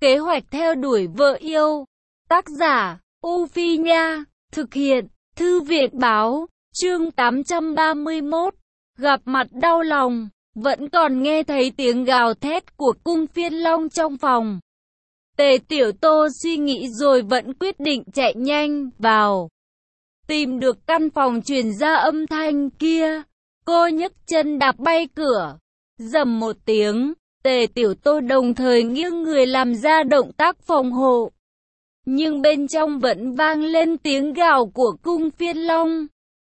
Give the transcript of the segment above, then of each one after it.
Kế hoạch theo đuổi vợ yêu. Tác giả, U Phi Nha. Thực hiện, Thư viện Báo. Chương 831. Gặp mặt đau lòng. Vẫn còn nghe thấy tiếng gào thét của cung phiên long trong phòng. Tề Tiểu Tô suy nghĩ rồi vẫn quyết định chạy nhanh vào. Tìm được căn phòng truyền ra âm thanh kia. Cô nhấc chân đạp bay cửa. Rầm một tiếng, Tề Tiểu Tô đồng thời nghiêng người làm ra động tác phòng hộ. Nhưng bên trong vẫn vang lên tiếng gào của cung phiên long.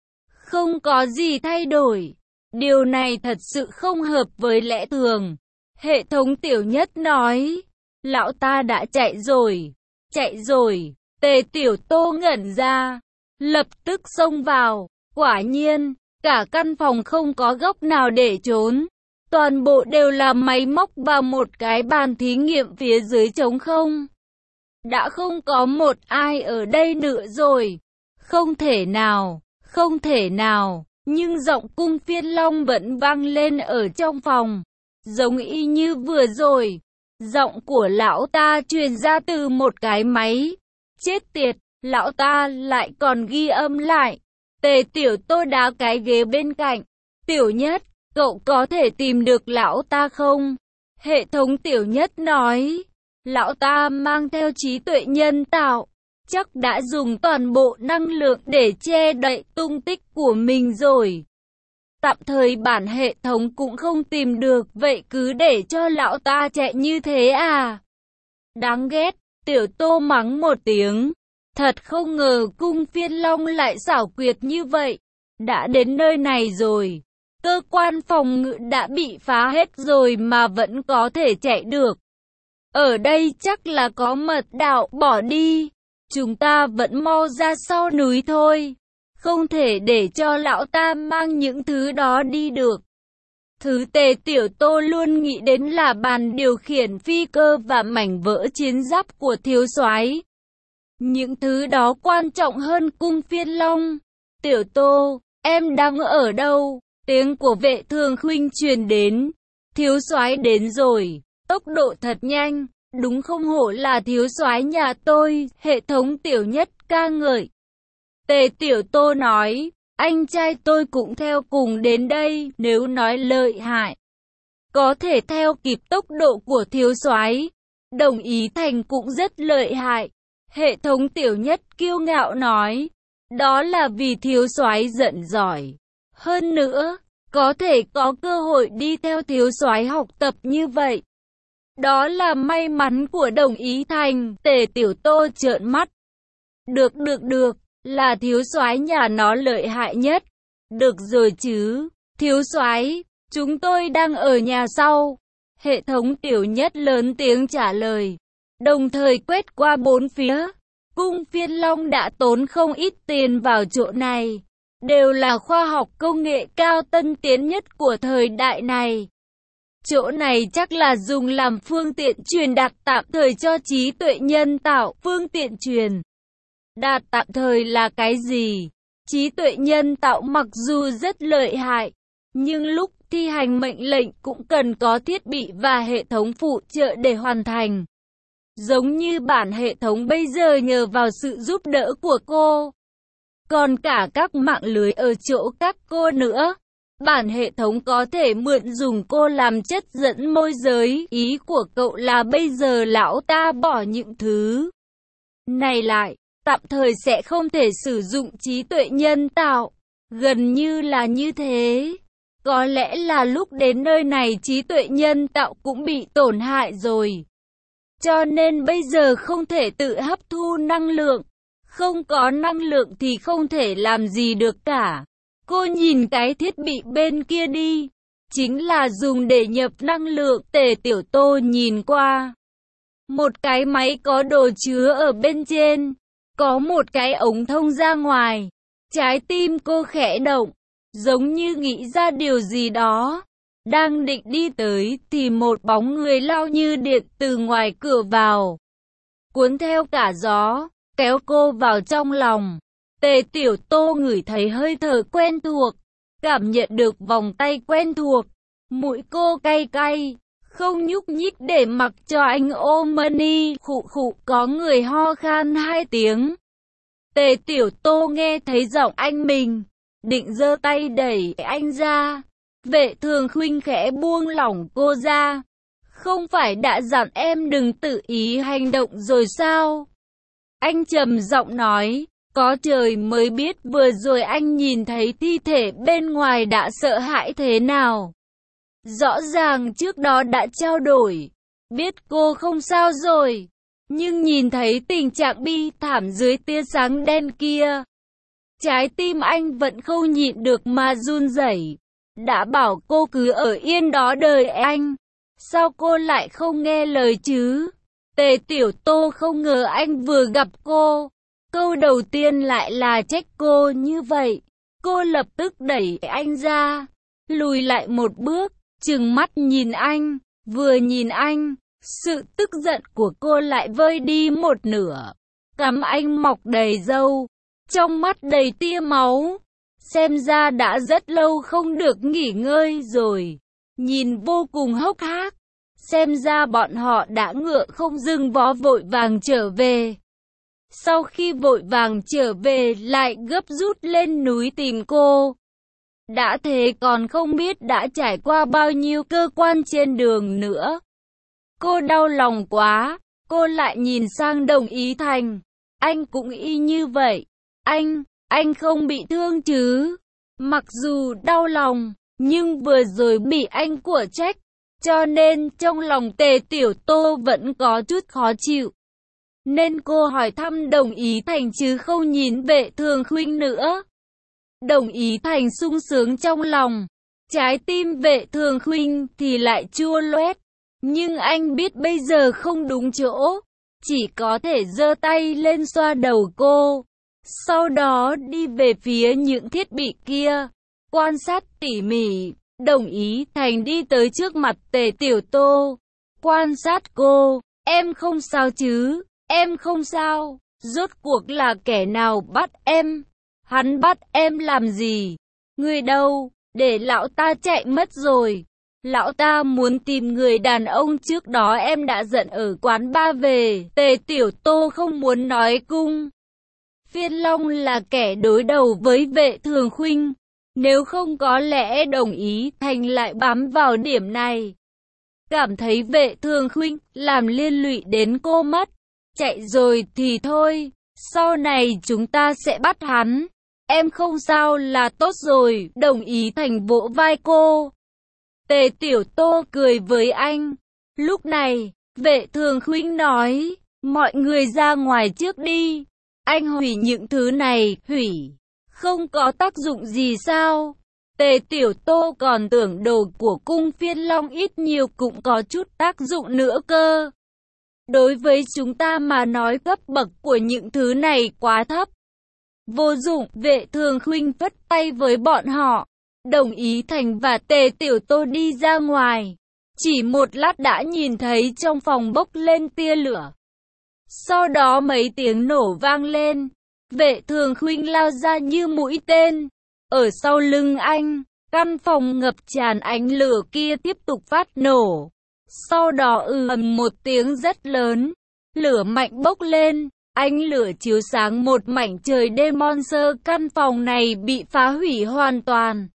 Không có gì thay đổi. Điều này thật sự không hợp với lẽ thường. Hệ thống Tiểu Nhất nói. Lão ta đã chạy rồi. Chạy rồi. Tề Tiểu Tô ngẩn ra. Lập tức xông vào. Quả nhiên, cả căn phòng không có góc nào để trốn. Toàn bộ đều là máy móc và một cái bàn thí nghiệm phía dưới trống không. Đã không có một ai ở đây nữa rồi. Không thể nào, không thể nào. Nhưng giọng cung phiên long vẫn vang lên ở trong phòng. Giống y như vừa rồi. Giọng của lão ta truyền ra từ một cái máy. Chết tiệt, lão ta lại còn ghi âm lại. Tề Tiểu Tô đá cái ghế bên cạnh. Tiểu Nhất, cậu có thể tìm được lão ta không? Hệ thống Tiểu Nhất nói. Lão ta mang theo trí tuệ nhân tạo. Chắc đã dùng toàn bộ năng lượng để che đậy tung tích của mình rồi. Tạm thời bản hệ thống cũng không tìm được, vậy cứ để cho lão ta chạy như thế à? Đáng ghét, Tiểu Tô mắng một tiếng. Thật không ngờ cung phiên long lại xảo quyệt như vậy. Đã đến nơi này rồi. Cơ quan phòng ngự đã bị phá hết rồi mà vẫn có thể chạy được. Ở đây chắc là có mật đạo, bỏ đi. Chúng ta vẫn mau ra sau núi thôi. Không thể để cho lão ta mang những thứ đó đi được. Thứ Tề Tiểu Tô luôn nghĩ đến là bàn điều khiển phi cơ và mảnh vỡ chiến giáp của thiếu soái. Những thứ đó quan trọng hơn cung phiên long. Tiểu Tô, em đang ở đâu? Tiếng của Vệ Thường Khuynh truyền đến. Thiếu soái đến rồi. Tốc độ thật nhanh. Đúng không hổ là thiếu soái nhà tôi. Hệ thống Tiểu Nhất ca ngợi. Tề Tiểu Tô nói. Anh trai tôi cũng theo cùng đến đây. Nếu nói lợi hại, có thể theo kịp tốc độ của thiếu soái. Đồng Ý Thành cũng rất lợi hại. Hệ thống Tiểu Nhất kiêu ngạo nói. Đó là vì thiếu soái giận giỏi. Hơn nữa, có thể có cơ hội đi theo thiếu soái học tập như vậy. Đó là may mắn của Đồng Ý Thành. Tề Tiểu Tô trợn mắt. Được, là thiếu soái nhà nó lợi hại nhất. Được rồi chứ, thiếu soái, chúng tôi đang ở nhà sau. Hệ thống Tiểu Nhất lớn tiếng trả lời. Đồng thời quét qua bốn phía. Cung phiên long đã tốn không ít tiền vào chỗ này. Đều là khoa học công nghệ cao tân tiến nhất của thời đại này. Chỗ này chắc là dùng làm phương tiện truyền đạt tạm thời cho trí tuệ nhân tạo. Phương tiện truyền đạt tạm thời là cái gì? Trí tuệ nhân tạo mặc dù rất lợi hại, nhưng lúc thi hành mệnh lệnh cũng cần có thiết bị và hệ thống phụ trợ để hoàn thành. Giống như bản hệ thống bây giờ nhờ vào sự giúp đỡ của cô. Còn cả các mạng lưới ở chỗ các cô nữa. Bản hệ thống có thể mượn dùng cô làm chất dẫn môi giới. Ý của cậu là bây giờ lão ta bỏ những thứ này lại, tạm thời sẽ không thể sử dụng trí tuệ nhân tạo. Gần như là như thế. Có lẽ là lúc đến nơi này trí tuệ nhân tạo cũng bị tổn hại rồi. Cho nên bây giờ không thể tự hấp thu năng lượng. Không có năng lượng thì không thể làm gì được cả. Cô nhìn cái thiết bị bên kia đi. Chính là dùng để nhập năng lượng. Tề Tiểu Tô nhìn qua. Một cái máy có đồ chứa ở bên trên. Có một cái ống thông ra ngoài. Trái tim cô khẽ động. Giống như nghĩ ra điều gì đó. Đang định đi tới thì một bóng người lao như điện từ ngoài cửa vào. Cuốn theo cả gió. Kéo cô vào trong lòng. Tề Tiểu Tô ngửi thấy hơi thở quen thuộc. Cảm nhận được vòng tay quen thuộc. Mũi cô cay cay. không nhúc nhích để mặc cho anh ôm Mani. Khụ khụ, có người ho khan 2 tiếng. Tề Tiểu Tô nghe thấy giọng anh mình, định giơ tay đẩy anh ra. Vệ Thường Khuynh khẽ buông lỏng cô ra. Không phải đã dặn em đừng tự ý hành động rồi sao? Anh trầm giọng nói, có trời mới biết vừa rồi anh nhìn thấy thi thể bên ngoài đã sợ hãi thế nào. Rõ ràng trước đó đã trao đổi, biết cô không sao rồi, nhưng nhìn thấy tình trạng bi thảm dưới tia sáng đen kia, trái tim anh vẫn không nhịn được mà run rẩy. Đã bảo cô cứ ở yên đó đợi anh, sao cô lại không nghe lời chứ? Tề Tiểu Tô không ngờ anh vừa gặp cô, câu đầu tiên lại là trách cô như vậy. Cô lập tức đẩy anh ra, lùi lại một bước, trừng mắt nhìn anh. Vừa nhìn anh, sự tức giận của cô lại vơi đi một nửa. Cằm anh mọc đầy râu, trong mắt đầy tia máu. Xem ra đã rất lâu không được nghỉ ngơi rồi. Nhìn vô cùng hốc hác. Xem ra bọn họ đã ngựa không dừng vó vội vàng trở về. Sau khi vội vàng trở về lại gấp rút lên núi tìm cô. Đã thế còn không biết đã trải qua bao nhiêu cơ quan trên đường nữa. Cô đau lòng quá, cô lại nhìn sang Đồng Ý Thành. Anh cũng y như vậy. Anh không bị thương chứ? Mặc dù đau lòng, nhưng vừa rồi bị anh của trách, cho nên trong lòng Tề Tiểu Tô vẫn có chút khó chịu. Nên cô hỏi thăm Đồng Ý Thành chứ không nhìn Vệ Thường Khuynh nữa. Đồng Ý Thành sung sướng trong lòng, trái tim Vệ Thường Khuynh thì lại chua loét. Nhưng anh biết bây giờ không đúng chỗ, chỉ có thể giơ tay lên xoa đầu cô. Sau đó đi về phía những thiết bị kia, quan sát tỉ mỉ. Đồng Ý Thành đi tới trước mặt Tề Tiểu Tô, quan sát cô. Em không sao chứ? Em không sao. Rốt cuộc là kẻ nào bắt em? Hắn bắt em làm gì? Người đâu? Để lão ta chạy mất rồi. Lão ta muốn tìm người đàn ông trước đó em đã giận ở quán bar về. Tề Tiểu Tô không muốn nói cung Phiên Long là kẻ đối đầu với Vệ Thường Khuynh. Nếu không có lẽ Đồng Ý Thành lại bám vào điểm này. Cảm thấy Vệ Thường Khuynh làm liên lụy đến cô mất. Chạy rồi thì thôi, sau này chúng ta sẽ bắt hắn. Em không sao là tốt rồi. Đồng Ý Thành vỗ vai cô. Tề Tiểu Tô cười với anh. Lúc này, Vệ Thường Khuynh nói, mọi người ra ngoài trước đi. Anh hủy những thứ này, hủy, không có tác dụng gì sao? Tề Tiểu Tô còn tưởng đồ của cung Phiên Long ít nhiều cũng có chút tác dụng nữa cơ. Đối với chúng ta mà nói cấp bậc của những thứ này quá thấp. Vô dụng. Vệ Thường Khuynh vất tay với bọn họ. Đồng Ý Thành và Tề Tiểu Tô đi ra ngoài. Chỉ một lát đã nhìn thấy trong phòng bốc lên tia lửa. Sau đó mấy tiếng nổ vang lên. Vệ Thường Khuynh lao ra như mũi tên. Ở sau lưng anh, căn phòng ngập tràn ánh lửa kia tiếp tục phát nổ. Sau đó ầm một tiếng rất lớn. Lửa mạnh bốc lên. Ánh lửa chiếu sáng một mảnh trời đêm mon sơ. Căn phòng này bị phá hủy hoàn toàn.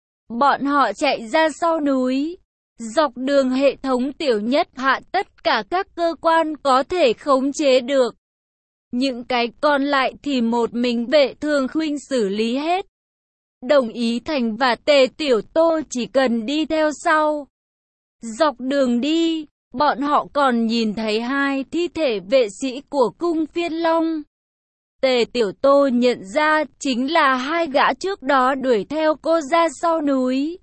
Bọn họ chạy ra sau núi. Dọc đường hệ thống tiểu nhất hạ tất cả các cơ quan có thể khống chế được. Những cái còn lại thì một mình Vệ Thường Khuynh xử lý hết. Đồng Ý Thành và Tề Tiểu Tô chỉ cần đi theo sau. Dọc đường đi, bọn họ còn nhìn thấy 2 thi thể vệ sĩ của cung Phiên Long. Tề Tiểu Tô nhận ra chính là 2 gã trước đó đuổi theo cô ra sau núi.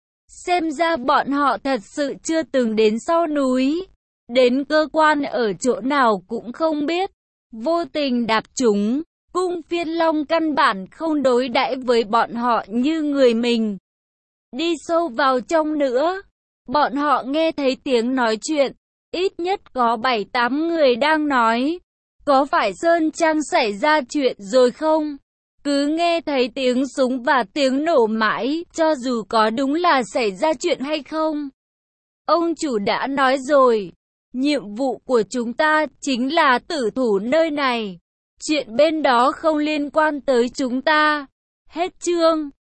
Xem ra bọn họ thật sự chưa từng đến sau núi. Đến cơ quan ở chỗ nào cũng không biết. Vô tình đạp chúng. Cung Phiên Long căn bản không đối đãi với bọn họ như người mình. Đi sâu vào trong nữa. Bọn họ nghe thấy tiếng nói chuyện. Ít nhất có 7-8 người đang nói. Có phải Sơn Trang xảy ra chuyện rồi không? Cứ nghe thấy tiếng súng và tiếng nổ mãi, cho dù có đúng là xảy ra chuyện hay không. Ông chủ đã nói rồi, nhiệm vụ của chúng ta chính là tử thủ nơi này. Chuyện bên đó không liên quan tới chúng ta. Hết chương.